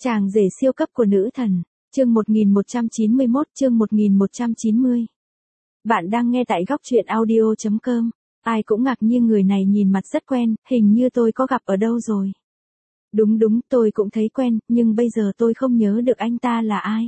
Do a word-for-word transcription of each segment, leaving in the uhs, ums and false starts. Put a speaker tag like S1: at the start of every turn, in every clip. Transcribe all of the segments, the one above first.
S1: Chàng rể siêu cấp của nữ thần, chương một nghìn một trăm chín mươi mốt, chương một nghìn một trăm chín mươi. Bạn đang nghe tại góc truyện audio chấm com. Ai cũng ngạc nhiên người này nhìn mặt rất quen, hình như tôi có gặp ở đâu rồi. Đúng đúng, tôi cũng thấy quen, nhưng bây giờ tôi không nhớ được anh ta là ai.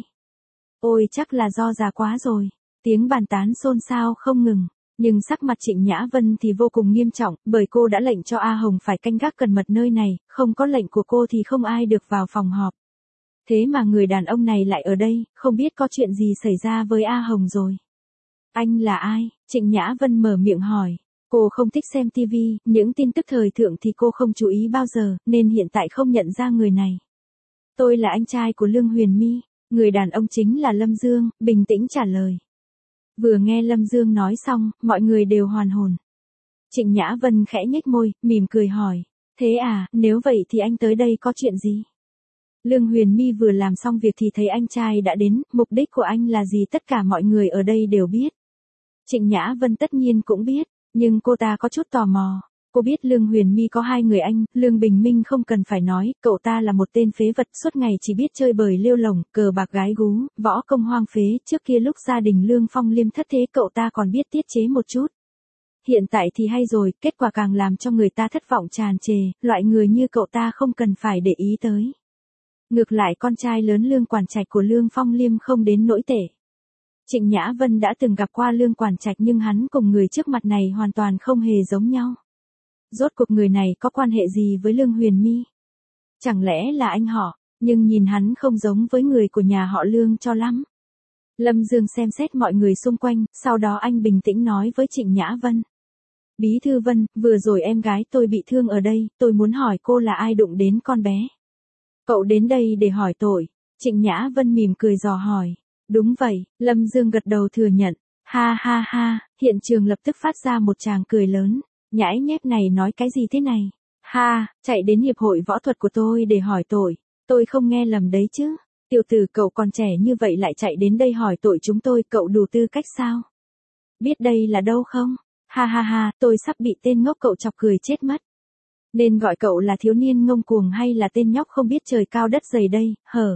S1: Ôi chắc là do già quá rồi. Tiếng bàn tán xôn xao không ngừng. Nhưng sắc mặt Trịnh Nhã Vân thì vô cùng nghiêm trọng, bởi cô đã lệnh cho A Hồng phải canh gác cẩn mật nơi này, không có lệnh của cô thì không ai được vào phòng họp. Thế mà người đàn ông này lại ở đây, không biết có chuyện gì xảy ra với A Hồng rồi. Anh là ai? Trịnh Nhã Vân mở miệng hỏi. Cô không thích xem ti vi, những tin tức thời thượng thì cô không chú ý bao giờ, nên hiện tại không nhận ra người này. Tôi là anh trai của Lương Huyền My, người đàn ông chính là Lâm Dương, bình tĩnh trả lời. Vừa nghe Lâm Dương nói xong, mọi người đều hoàn hồn. Trịnh Nhã Vân khẽ nhếch môi, mỉm cười hỏi. Thế à, nếu vậy thì anh tới đây có chuyện gì? Lương Huyền My vừa làm xong việc thì thấy anh trai đã đến, mục đích của anh là gì tất cả mọi người ở đây đều biết. Trịnh Nhã Vân tất nhiên cũng biết, nhưng cô ta có chút tò mò. Cô biết Lương Huyền My có hai người anh, Lương Bình Minh không cần phải nói, cậu ta là một tên phế vật suốt ngày chỉ biết chơi bời lêu lồng, cờ bạc gái gú, võ công hoang phế, trước kia lúc gia đình Lương Phong Liêm thất thế cậu ta còn biết tiết chế một chút. Hiện tại thì hay rồi, kết quả càng làm cho người ta thất vọng tràn trề, loại người như cậu ta không cần phải để ý tới. Ngược lại con trai lớn Lương Quản Trạch của Lương Phong Liêm không đến nỗi tệ. Trịnh Nhã Vân đã từng gặp qua Lương Quản Trạch nhưng hắn cùng người trước mặt này hoàn toàn không hề giống nhau. Rốt cuộc người này có quan hệ gì với Lương Huyền My? Chẳng lẽ là anh họ, nhưng nhìn hắn không giống với người của nhà họ Lương cho lắm. Lâm Dương xem xét mọi người xung quanh, sau đó anh bình tĩnh nói với Trịnh Nhã Vân. Bí thư Vân, vừa rồi em gái tôi bị thương ở đây, tôi muốn hỏi cô là ai đụng đến con bé. Cậu đến đây để hỏi tội. Trịnh Nhã Vân mỉm cười dò hỏi. Đúng vậy, Lâm Dương gật đầu thừa nhận. Ha ha ha, hiện trường lập tức phát ra một tràng cười lớn. Nhãi nhép này nói cái gì thế này? Ha, chạy đến hiệp hội võ thuật của tôi để hỏi tội. Tôi không nghe lầm đấy chứ. Tiểu tử cậu còn trẻ như vậy lại chạy đến đây hỏi tội chúng tôi, cậu đủ tư cách sao? Biết đây là đâu không? Ha ha ha, tôi sắp bị tên ngốc cậu chọc cười chết mất. Nên gọi cậu là thiếu niên ngông cuồng hay là tên nhóc không biết trời cao đất dày đây, hở?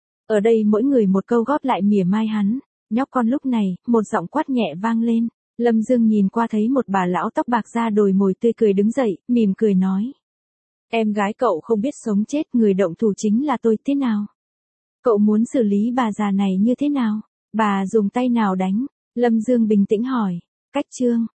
S1: Ở đây mỗi người một câu góp lại mỉa mai hắn. Nhóc con lúc này, một giọng quát nhẹ vang lên. Lâm Dương nhìn qua thấy một bà lão tóc bạc da đồi mồi tươi cười đứng dậy, mỉm cười nói. Em gái cậu không biết sống chết, người động thủ chính là tôi, thế nào? Cậu muốn xử lý bà già này như thế nào? Bà dùng tay nào đánh? Lâm Dương bình tĩnh hỏi. Cách trương,